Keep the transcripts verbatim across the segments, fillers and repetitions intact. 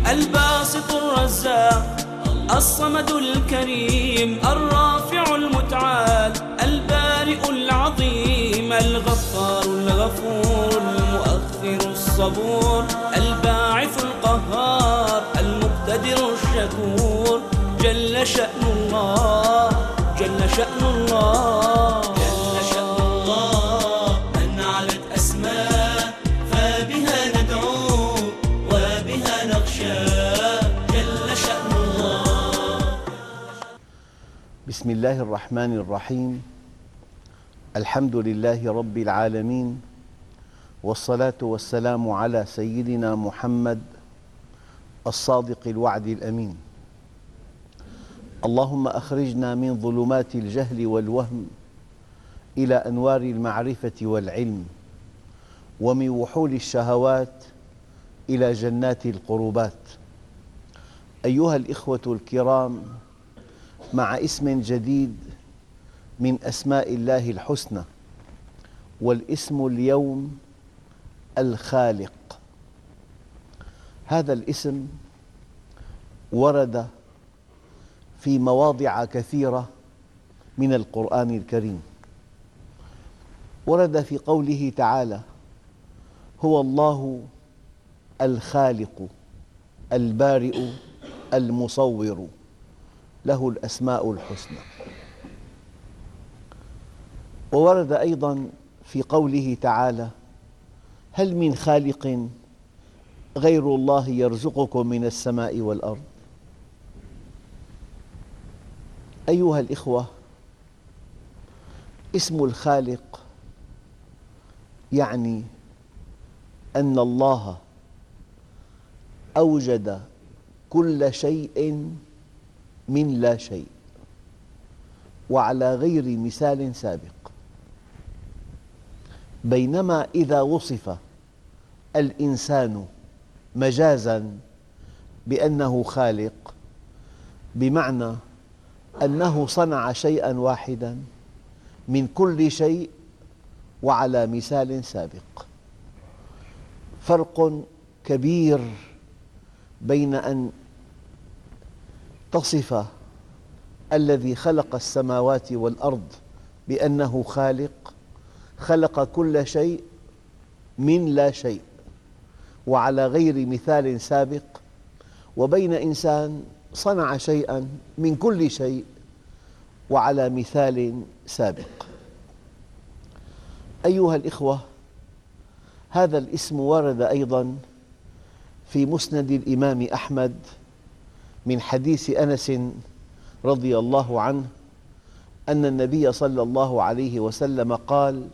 الباسط الرزاق الصمد الكريم الرافع المتعال البارئ العظيم الغفار الغفور المؤخر الصبور الباعث القهار المقتدر الشكور جل شأن الله جل شأن الله جل شأن الله من علت أسماء فبها ندعو وبها نخشى جل شأن الله. بسم الله الرحمن الرحيم. الحمد لله رب العالمين، والصلاة والسلام على سيدنا محمد الصادق الوعد الأمين. اللهم أخرجنا من ظلمات الجهل والوهم إلى أنوار المعرفة والعلم، ومن وحول الشهوات إلى جنات القربات. أيها الإخوة الكرام، مع اسم جديد من أسماء الله الحسنى، والاسم اليوم الخالق. هذا الاسم ورد في مواضع كثيرة من القرآن الكريم. ورد في قوله تعالى: هو الله الخالق البارئ المصور له الأسماء الحسنى. وورد أيضا في قوله تعالى: هل من خالق غير الله يرزقكم من السماء والأرض؟ أيها الإخوة، اسم الخالق يعني أن الله أوجد كل شيء من لا شيء، وعلى غير مثال سابق. بينما إذا وصف الإنسان مجازاً بأنه خالق، بمعنى أنه صنع شيئاً واحداً من كل شيء وعلى مثال سابق. فرق كبير بين أن تصف الذي خلق السماوات والأرض بأنه خالق، خلق كل شيء من لا شيء وعلى غير مثال سابق، وبين إنسان صنع شيئاً من كل شيء وعلى مثال سابق. أيها الإخوة، هذا الاسم ورد أيضاً في مسند الإمام أحمد من حديث أنس رضي الله عنه أن النبي صلى الله عليه وسلم قال: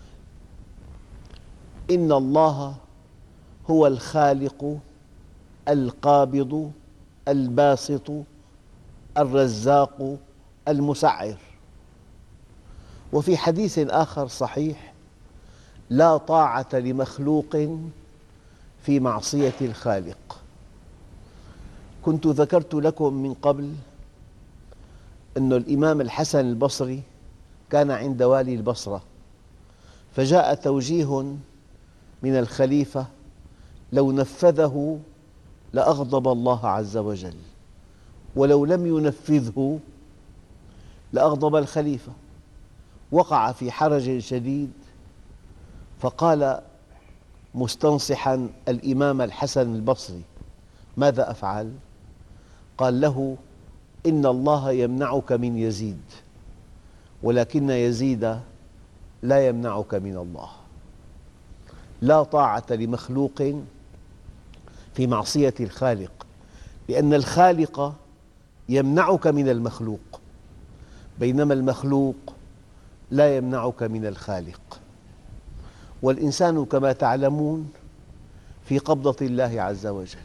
إن الله هو الخالق القابض الباسط الرزاق المسعر. وفي حديث آخر صحيح: لا طاعة لمخلوق في معصية الخالق. كنت ذكرت لكم من قبل أن الإمام الحسن البصري كان عند والي البصرة، فجاء توجيه من الخليفة لو نفذه لأغضب الله عز وجل، ولو لم ينفذه لأغضب الخليفة. وقع في حرج شديد، فقال مستنصحاً الإمام الحسن البصري: ماذا أفعل؟ قال له: إن الله يمنعك من يزيد، ولكن يزيد لا يمنعك من الله. لا طاعة لمخلوق في معصية الخالق، لأن الخالق يمنعك من المخلوق، بينما المخلوق لا يمنعك من الخالق. والإنسان كما تعلمون في قبضة الله عز وجل.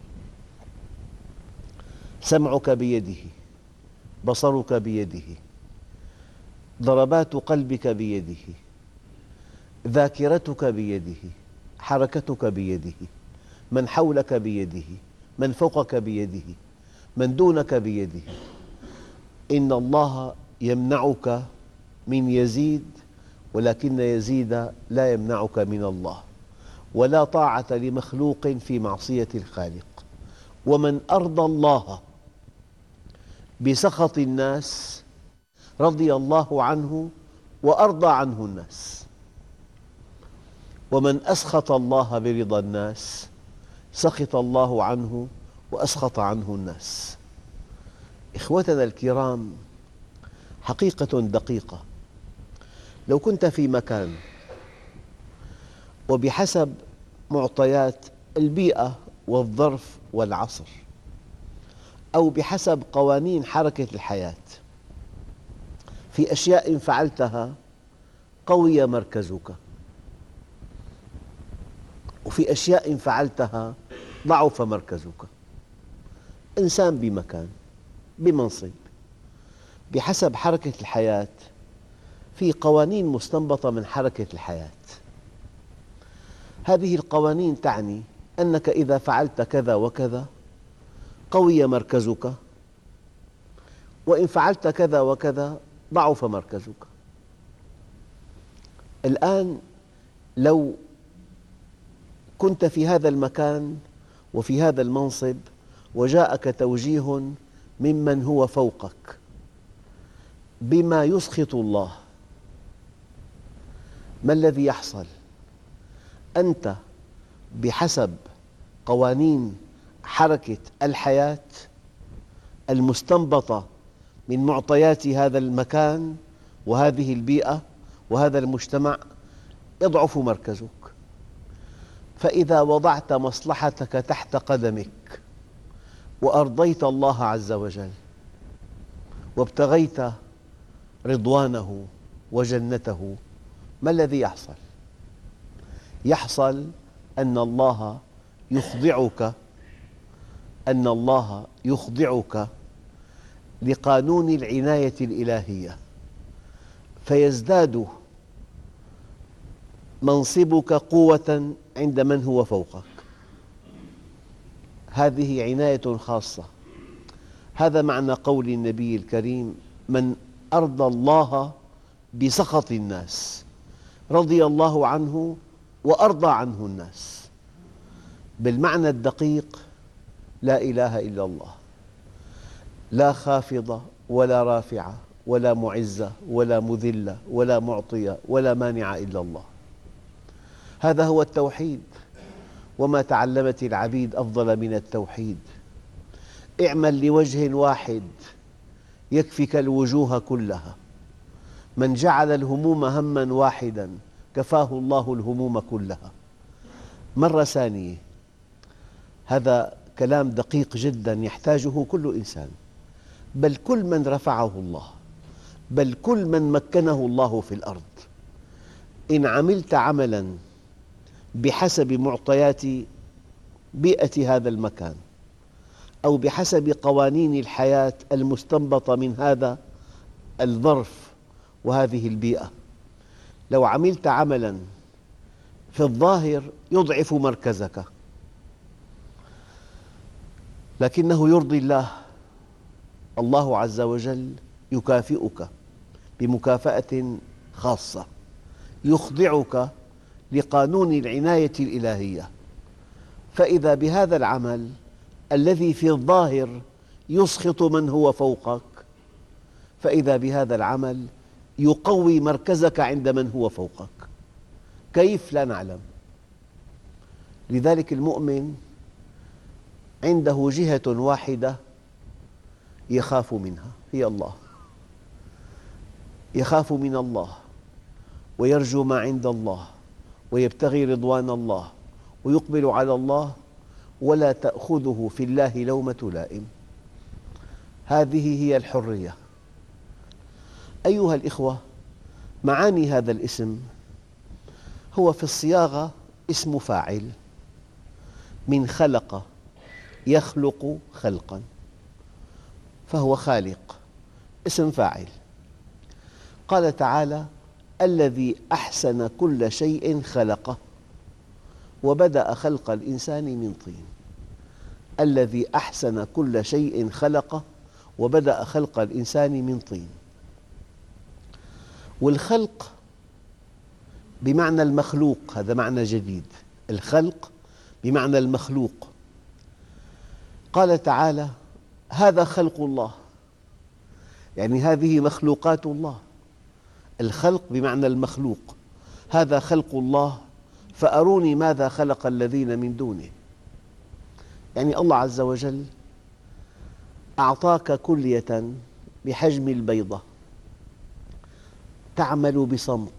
سمعك بيده، بصرك بيده، ضربات قلبك بيده، ذاكرتك بيده، حركتك بيده، من حولك بيده، من فوقك بيده، من دونك بيده. إن الله يمنعك من يزيد، ولكن يزيد لا يمنعك من الله. ولا طاعة لمخلوق في معصية الخالق. ومن أرضى الله بسخط الناس رضي الله عنه وأرضى عنه الناس، ومن أسخط الله برضا الناس سخط الله عنه وأسخط عنه الناس. إخوتنا الكرام، حقيقة دقيقة، لو كنت في مكان وبحسب معطيات البيئة والظرف والعصر أو بحسب قوانين حركة الحياة في أشياء فعلتها قوي مركزك، وفي أشياء فعلتها ضعف مركزك. إنسان بمكان بمنصب بحسب حركة الحياة، في قوانين مستنبطة من حركة الحياة. هذه القوانين تعني أنك إذا فعلت كذا وكذا قوي مركزك، وإن فعلت كذا وكذا ضعف مركزك. الآن لو كنت في هذا المكان وفي هذا المنصب وجاءك توجيه ممن هو فوقك بما يسخط الله، ما الذي يحصل؟ أنت بحسب قوانين حركة الحياة المستنبطة من معطيات هذا المكان وهذه البيئة وهذا المجتمع يضعف مركزك. فإذا وضعت مصلحتك تحت قدمك وأرضيت الله عز وجل وابتغيت رضوانه وجنته، ما الذي يحصل؟ يحصل أن الله يخضعك أن الله يخضعك لقانون العناية الإلهية، فيزداد منصبك قوة عند من هو فوقك. هذه عناية خاصة. هذا معنى قول النبي الكريم: من أرضى الله بسخط الناس رضي الله عنه وأرضى عنه الناس. بالمعنى الدقيق لا إله إلا الله، لا خافضة ولا رافعة ولا معزة ولا مذلة ولا معطية ولا مانع إلا الله. هذا هو التوحيد، وما تعلمت العبيد أفضل من التوحيد. اعمل لوجه واحد يكفك الوجوه كلها. من جعل الهموم هماً واحداً كفاه الله الهموم كلها. مرة ثانية، هذا كلام دقيق جداً يحتاجه كل إنسان، بل كل من رفعه الله، بل كل من مكنه الله في الأرض. إن عملت عملاً بحسب معطيات بيئة هذا المكان أو بحسب قوانين الحياة المستنبطة من هذا الظرف وهذه البيئة، لو عملت عملاً في الظاهر يضعف مركزك، لكنه يرضي الله. الله عز وجل يكافئك بمكافأة خاصة، يخضعك لقانون العناية الإلهية. فإذا بهذا العمل الذي في الظاهر يسخط من هو فوقك، فإذا بهذا العمل يقوي مركزك عند من هو فوقك. كيف؟ لا نعلم. لذلك المؤمن عنده جهة واحدة يخاف منها، هي الله. يخاف من الله ويرجو ما عند الله ويبتغي رضوان الله ويقبل على الله، ولا تأخذه في الله لومة لائم. هذه هي الحرية. أيها الإخوة، معاني هذا الاسم: هو في الصياغة اسم فاعل من خلق يخلق خلقاً، فهو خالق، اسم فاعل. قال تعالى: الذي أحسن كل شيء خلقه وبدأ خلق الإنسان من طين. الذي أحسن كل شيء خلقه وبدأ خلق الإنسان من طين. والخلق بمعنى المخلوق، هذا معنى جديد. الخلق بمعنى المخلوق. قال تعالى: هذا خلق الله، يعني هذه مخلوقات الله. الخلق بمعنى المخلوق. هذا خلق الله فأروني ماذا خلق الذين من دونه. يعني الله عز وجل أعطاك كلية بحجم البيضة تعمل بصمت،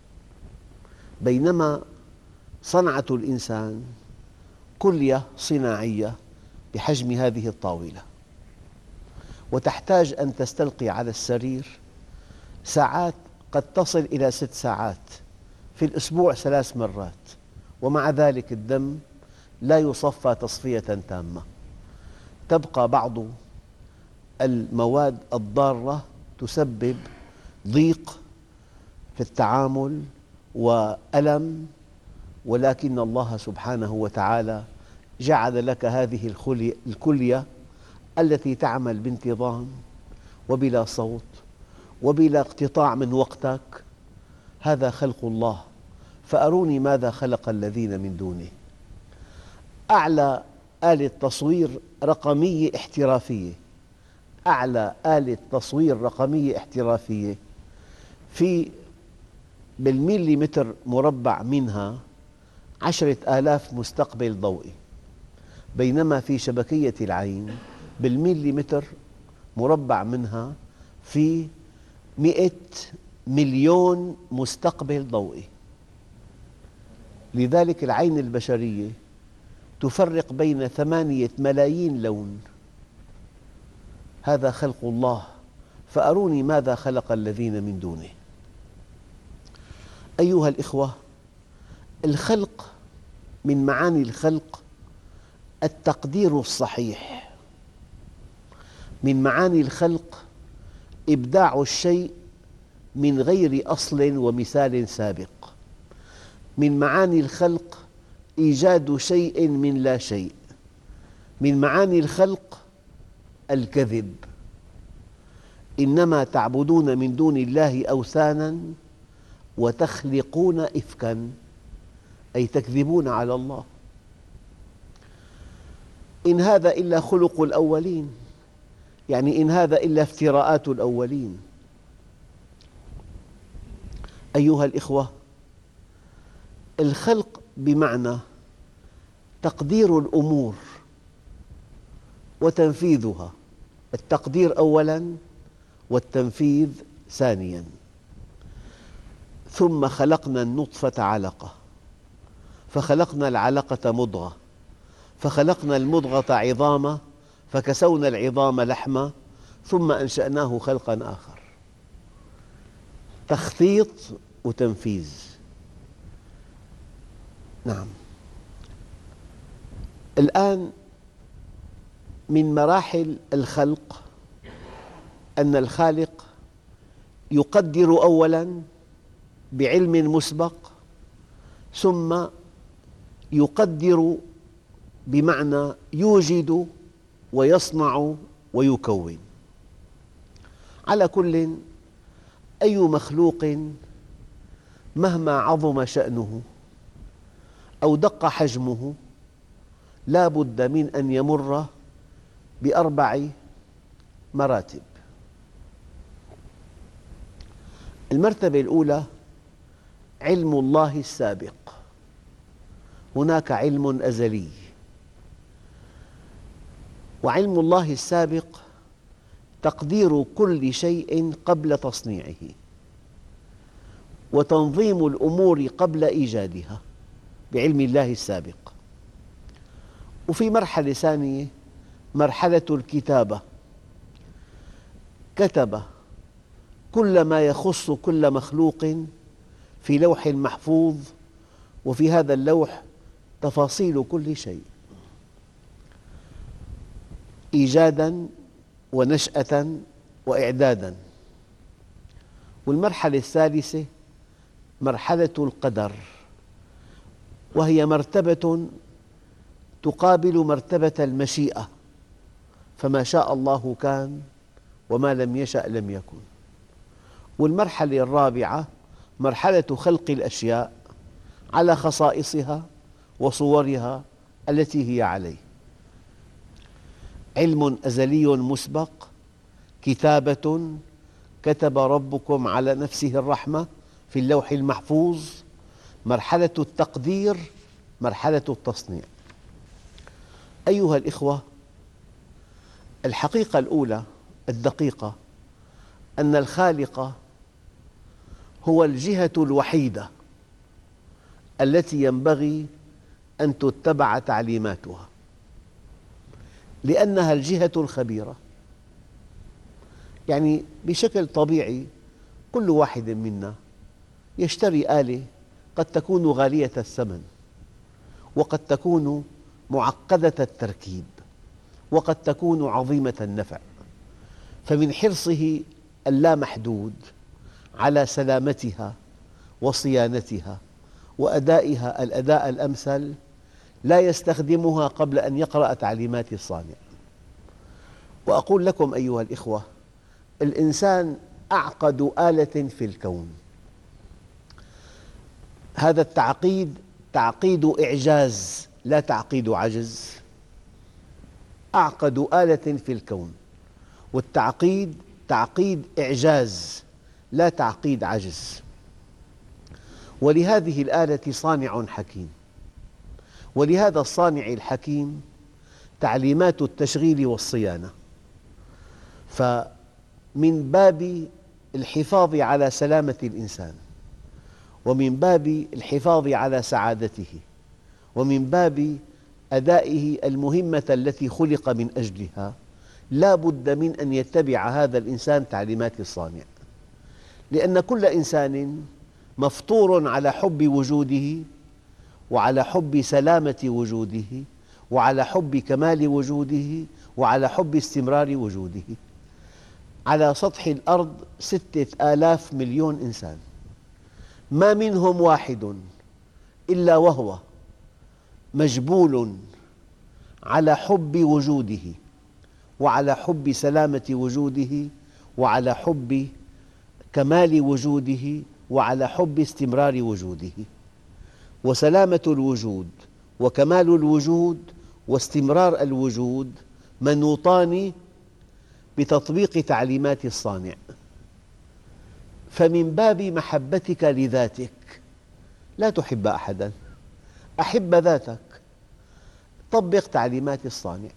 بينما صنعة الإنسان كلية صناعية بحجم هذه الطاولة، وتحتاج أن تستلقي على السرير ساعات قد تصل إلى ست ساعات في الأسبوع ثلاث مرات، ومع ذلك الدم لا يصفى تصفية تامة. تبقى بعض المواد الضارة تسبب ضيق في التعامل وألم، ولكن الله سبحانه وتعالى جعل لك هذه الكلية التي تعمل بانتظام وبلا صوت وبلا اقتطاع من وقتك. هذا خلق الله فأروني ماذا خلق الذين من دونه. أعلى آلة تصوير رقمية احترافية، أعلى آلة تصوير رقمية احترافية في بالمليمتر مربع منها عشرة آلاف مستقبل ضوئي، بينما في شبكية العين بالمليمتر مربع منها في مئة مليون مستقبل ضوئي. لذلك العين البشرية تفرق بين ثمانية ملايين لون. هذا خلق الله فأروني ماذا خلق الذين من دونه. أيها الإخوة، الخلق من معاني الخلق التقدير الصحيح، من معاني الخلق إبداع الشيء من غير أصل ومثال سابق، من معاني الخلق إيجاد شيء من لا شيء، من معاني الخلق الكذب. إنما تعبدون من دون الله أوثانا وتخلقون إفكا، أي تكذبون على الله. إن هذا إلا خلق الأولين، يعني إن هذا إلا افتراءات الأولين. أيها الإخوة، الخلق بمعنى تقدير الأمور وتنفيذها، التقدير أولاً والتنفيذ ثانياً. ثم خلقنا النطفة علقة، فخلقنا العلقة مضغة، فخلقنا المضغة عظاما، فكسونا العظام لحما، ثم أنشأناه خلقاً آخر. تخطيط وتنفيذ. نعم. الآن من مراحل الخلق أن الخالق يقدر أولاً بعلم مسبق، ثم يقدر بمعنى يوجد ويصنع ويكون. على كل، أي مخلوق مهما عظم شأنه أو دق حجمه لا بد من أن يمر بأربع مراتب. المرتبة الأولى علم الله السابق، هناك علم أزلي، وعلم الله السابق تقدير كل شيء قبل تصنيعه، وتنظيم الأمور قبل إيجادها بعلم الله السابق. وفي مرحلة ثانية، مرحلة الكتابة، كتب كل ما يخص كل مخلوق في لوح محفوظ، وفي هذا اللوح تفاصيل كل شيء، إيجاداً ونشأة وإعداداً. والمرحلة الثالثة مرحلة القدر، وهي مرتبة تقابل مرتبة المشيئة، فما شاء الله كان وما لم يشأ لم يكن. والمرحلة الرابعة مرحلة خلق الأشياء على خصائصها وصورها التي هي عليه. علم أزلي مسبق، كتابة كتب ربكم على نفسه الرحمة في اللوح المحفوظ، مرحلة التقدير، مرحلة التصنيع. أيها الإخوة، الحقيقة الأولى الدقيقة أن الخالق هو الجهة الوحيدة التي ينبغي أن تتبع تعليماتها، لأنها الجهة الخبيرة. يعني بشكل طبيعي كل واحد منا يشتري آلة قد تكون غالية الثمن، وقد تكون معقدة التركيب، وقد تكون عظيمة النفع، فمن حرصه اللامحدود على سلامتها وصيانتها وأدائها الأداء الأمثل لا يستخدمها قبل أن يقرأ تعليمات الصانع. وأقول لكم أيها الإخوة، الإنسان أعقد آلة في الكون. هذا التعقيد تعقيد إعجاز لا تعقيد عجز. أعقد آلة في الكون، والتعقيد تعقيد إعجاز لا تعقيد عجز. ولهذه الآلة صانع حكيم، ولهذا الصانع الحكيم تعليمات التشغيل والصيانة. فمن باب الحفاظ على سلامة الإنسان، ومن باب الحفاظ على سعادته، ومن باب أدائه المهمة التي خلق من أجلها، لا بد من أن يتبع هذا الإنسان تعليمات الصانع، لأن كل إنسان مفطور على حب وجوده، وعلى حب سلامة وجوده، وعلى حب كمال وجوده، وعلى حب استمرار وجوده. على سطح الأرض ستة آلاف مليون إنسان، ما منهم واحد إلا وهو مجبول على حب وجوده، وعلى حب سلامة وجوده، وعلى حب كمال وجوده، وعلى حب استمرار وجوده. وسلامة الوجود وكمال الوجود واستمرار الوجود منوطان بتطبيق تعليمات الصانع. فمن باب محبتك لذاتك لا تحب أحداً، أحب ذاتك، طبق تعليمات الصانع.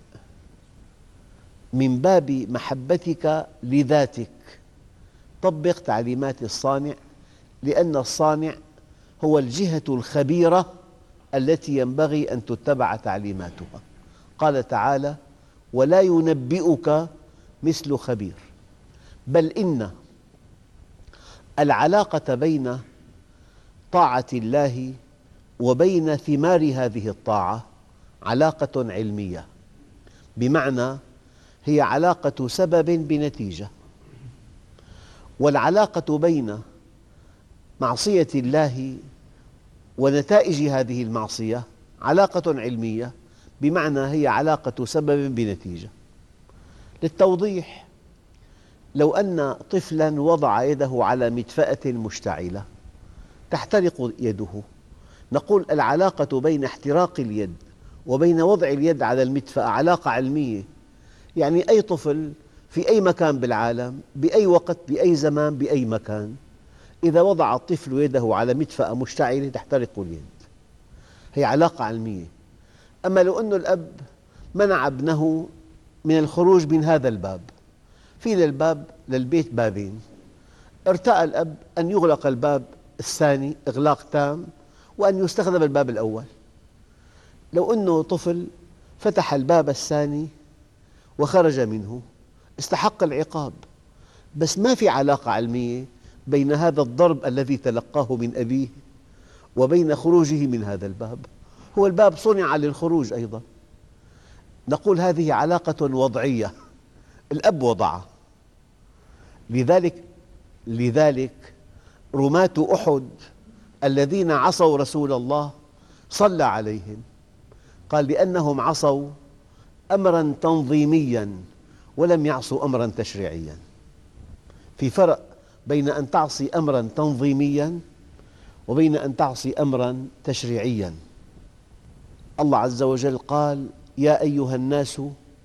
من باب محبتك لذاتك طبق تعليمات الصانع، لأن الصانع هو الجهة الخبيرة التي ينبغي أن تتبع تعليماتها. قال تعالى: ولا ينبئك مثل خبير. بل إن العلاقة بين طاعة الله وبين ثمار هذه الطاعة علاقة علمية، بمعنى هي علاقة سبب بنتيجة. والعلاقة بين معصية الله ونتائج هذه المعصية علاقة علمية، بمعنى هي علاقة سبب بنتيجة. للتوضيح، لو أن طفلاً وضع يده على مدفأة مشتعلة تحترق يده، نقول العلاقة بين احتراق اليد وبين وضع اليد على المدفأة علاقة علمية. يعني أي طفل في أي مكان بالعالم، بأي وقت، بأي زمان، بأي مكان، إذا وضع الطفل يده على مدفأة مشتعلة تحترق اليد، هي علاقة علمية. أما لو أن الأب منع ابنه من الخروج من هذا الباب، في للباب للبيت بابين، ارتأى الأب أن يغلق الباب الثاني إغلاق تام وأن يستخدم الباب الأول. لو أنه طفل فتح الباب الثاني وخرج منه استحق العقاب، بس ما في علاقة علمية بين هذا الضرب الذي تلقاه من أبيه وبين خروجه من هذا الباب. هو الباب صنع للخروج أيضا. نقول هذه علاقة وضعية، الأب وضعها. لذلك لذلك رماة أحد الذين عصوا رسول الله صلى عليهم، قال: لأنهم عصوا أمراً تنظيمياً ولم يعصوا أمراً تشريعياً. في فرق بين أن تعصي أمراً تنظيمياً وبين أن تعصي أمراً تشريعياً. الله عز وجل قال: يا أيها الناس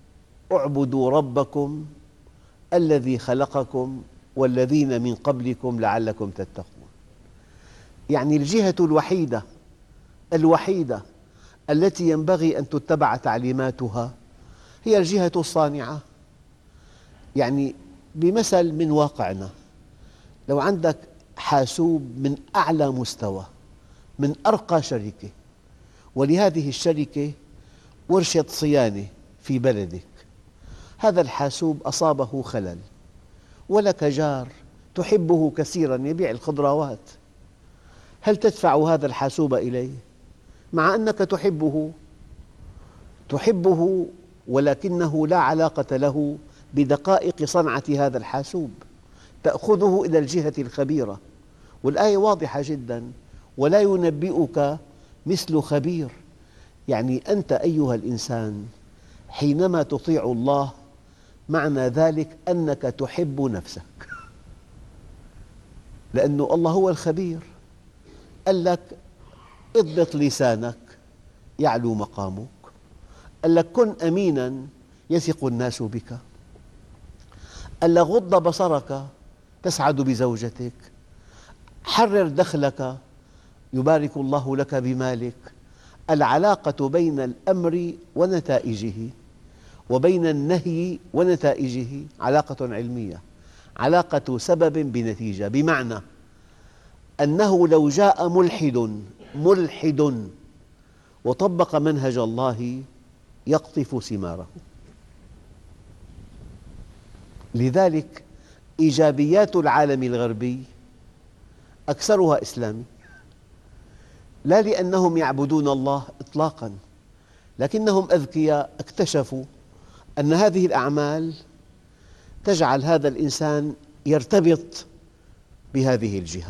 اعبدوا ربكم الذي خلقكم والذين من قبلكم لعلكم تتقون. يعني الجهة الوحيدة الوحيدة التي ينبغي أن تتبع تعليماتها هي الجهة الصانعة. يعني بمثل من واقعنا، لو عندك حاسوب من أعلى مستوى من أرقى شركة، ولهذه الشركة ورشة صيانة في بلدك، هذا الحاسوب أصابه خلل ولك جار تحبه كثيراً يبيع الخضروات، هل تدفع هذا الحاسوب إليه؟ مع أنك تحبه تحبه ولكنه لا علاقة له بدقائق صنعة هذا الحاسوب، تأخذه إلى الجهة الخبيرة. والآية واضحة جداً: ولا ينبئك مثل خبير. يعني أنت أيها الإنسان حينما تطيع الله معنى ذلك أنك تحب نفسك، لأن الله هو الخبير. قال لك اضبط لسانك يعلو مقامك، قال لك كن أميناً يثق الناس بك، قال لك غض بصرك تسعد بزوجتك، حرر دخلك يبارك الله لك بمالك. العلاقة بين الأمر ونتائجه وبين النهي ونتائجه علاقة علمية، علاقة سبب بنتيجة، بمعنى أنه لو جاء ملحد ملحد وطبق منهج الله يقطف ثماره. لذلك إيجابيات العالم الغربي أكثرها إسلامي، لا لأنهم يعبدون الله إطلاقاً، لكنهم أذكياء اكتشفوا أن هذه الأعمال تجعل هذا الإنسان يرتبط بهذه الجهة.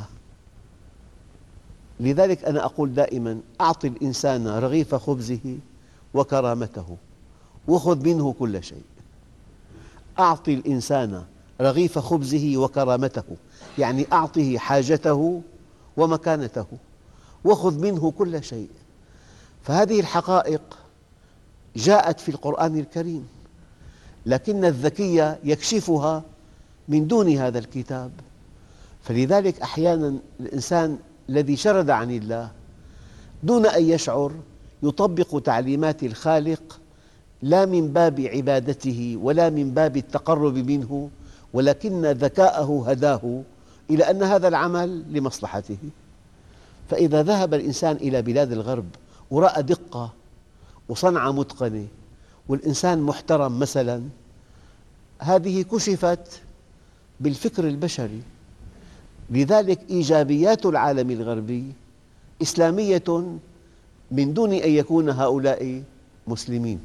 لذلك أنا أقول دائماً: أعط الإنسان رغيف خبزه وكرامته وخذ منه كل شيء. أعط الإنسان رغيف خبزه وكرامته، يعني أعطه حاجته ومكانته وخذ منه كل شيء. فهذه الحقائق جاءت في القرآن الكريم، لكن الذكي يكشفها من دون هذا الكتاب. فلذلك أحياناً الإنسان الذي شرد عن الله دون أن يشعر يطبق تعليمات الخالق، لا من باب عبادته ولا من باب التقرب منه، ولكن ذكاءه هداه إلى أن هذا العمل لمصلحته. فإذا ذهب الإنسان إلى بلاد الغرب ورأى دقة وصنعة متقنة والإنسان محترم مثلاً، هذه كشفت بالفكر البشري. لذلك إيجابيات العالم الغربي إسلامية من دون أن يكون هؤلاء مسلمين.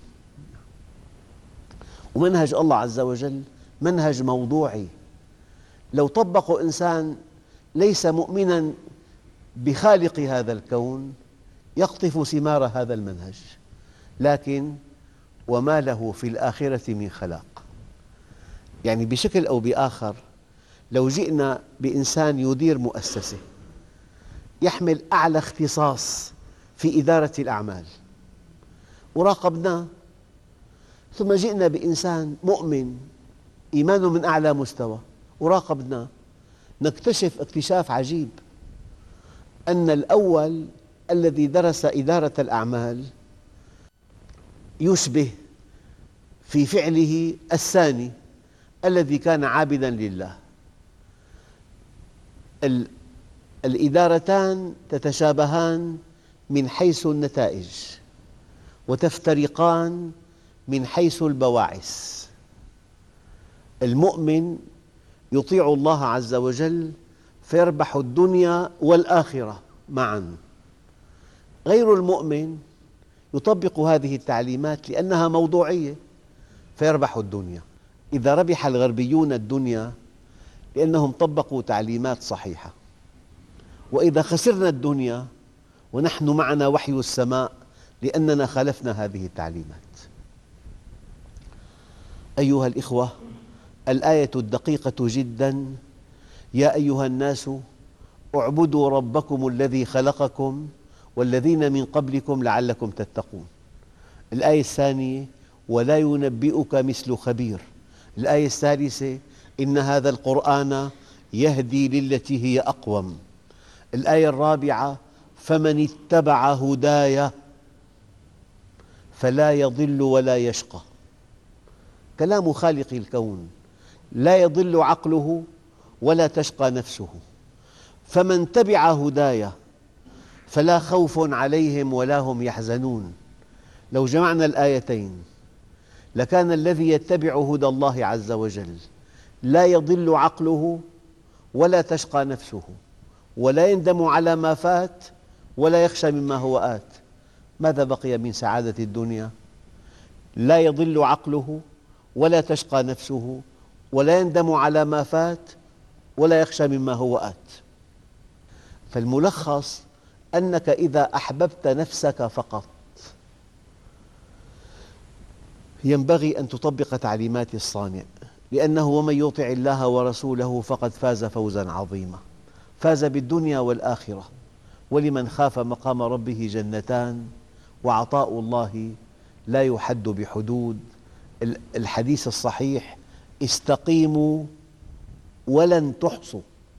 ومنهج الله عز وجل منهج موضوعي، لو طبقه إنسان ليس مؤمناً بخالق هذا الكون يقطف ثمار هذا المنهج. لكن وما له في الآخرة من خلاق. يعني بشكل أو بآخر لو جئنا بإنسان يدير مؤسسة يحمل أعلى اختصاص في إدارة الأعمال وراقبناه، ثم جئنا بإنسان مؤمن إيمانه من أعلى مستوى وراقبناه، نكتشف اكتشاف عجيب أن الأول الذي درس إدارة الأعمال يشبه في فعله الثاني الذي كان عابداً لله. الإدارتان تتشابهان من حيث النتائج وتفترقان من حيث البواعث. المؤمن يطيع الله عز وجل فيربح الدنيا والآخرة معاً، غير المؤمن يطبق هذه التعليمات لأنها موضوعية فيربح الدنيا. إذا ربح الغربيون الدنيا لأنهم طبقوا تعليمات صحيحة، وإذا خسرنا الدنيا ونحن معنا وحي السماء لأننا خالفنا هذه التعليمات. أيها الإخوة، الآية الدقيقة جداً: يا أيها الناس اعبدوا ربكم الذي خلقكم والذين من قبلكم لعلكم تتقون. الآية الثانية: ولا ينبئك مثل خبير. الآية الثالثة: إن هذا القرآن يهدي للتي هي أقوم. الآية الرابعة: فمن اتبع هداي فلا يضل ولا يشقى. كلام خالق الكون، لا يضل عقله ولا تشقى نفسه. فمن تبع هداي فلا خوف عليهم ولا هم يحزنون. لو جمعنا الآيتين لكان الذي يتبع هدى الله عز وجل لا يضل عقله ولا تشقى نفسه ولا يندم على ما فات ولا يخشى مما هو آت. ماذا بقي من سعادة الدنيا؟ لا يضل عقله ولا تشقى نفسه ولا يندم على ما فات ولا يخشى مما هو آت. فالملخص أنك إذا أحببت نفسك فقط ينبغي أن تطبق تعليمات الصانع، لأنه ومن يطع الله ورسوله فقد فاز فوزا عظيما، فاز بالدنيا والآخرة. ولمن خاف مقام ربه جنتان وعطاء الله لا يحد بحدود. الحديث الصحيح: استقيموا ولن تحصوا.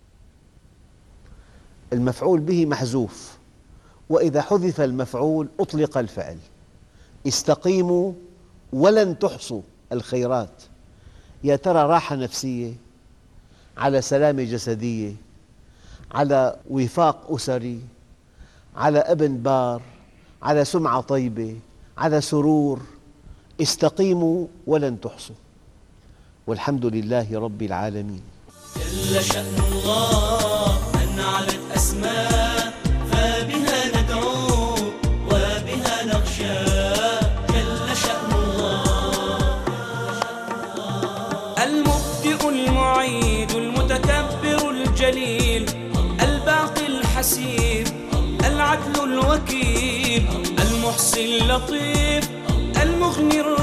المفعول به محذوف، وإذا حذف المفعول أطلق الفعل. استقيموا ولن تحصوا الخيرات. يا ترى راحة نفسية، على سلامة جسدية، على وفاق أسري، على ابن بار، على سمعة طيبة، على سرور. استقيموا ولن تحصوا، والحمد لله رب العالمين. جل شأن الله أن علت أسماء، فبها ندعو وبها نخشى. جل شأن الله المبدئ المعيد المتكبر الجليل الباقي الحسيب العدل الوكيل المحصي اللطيف المغني الرحيم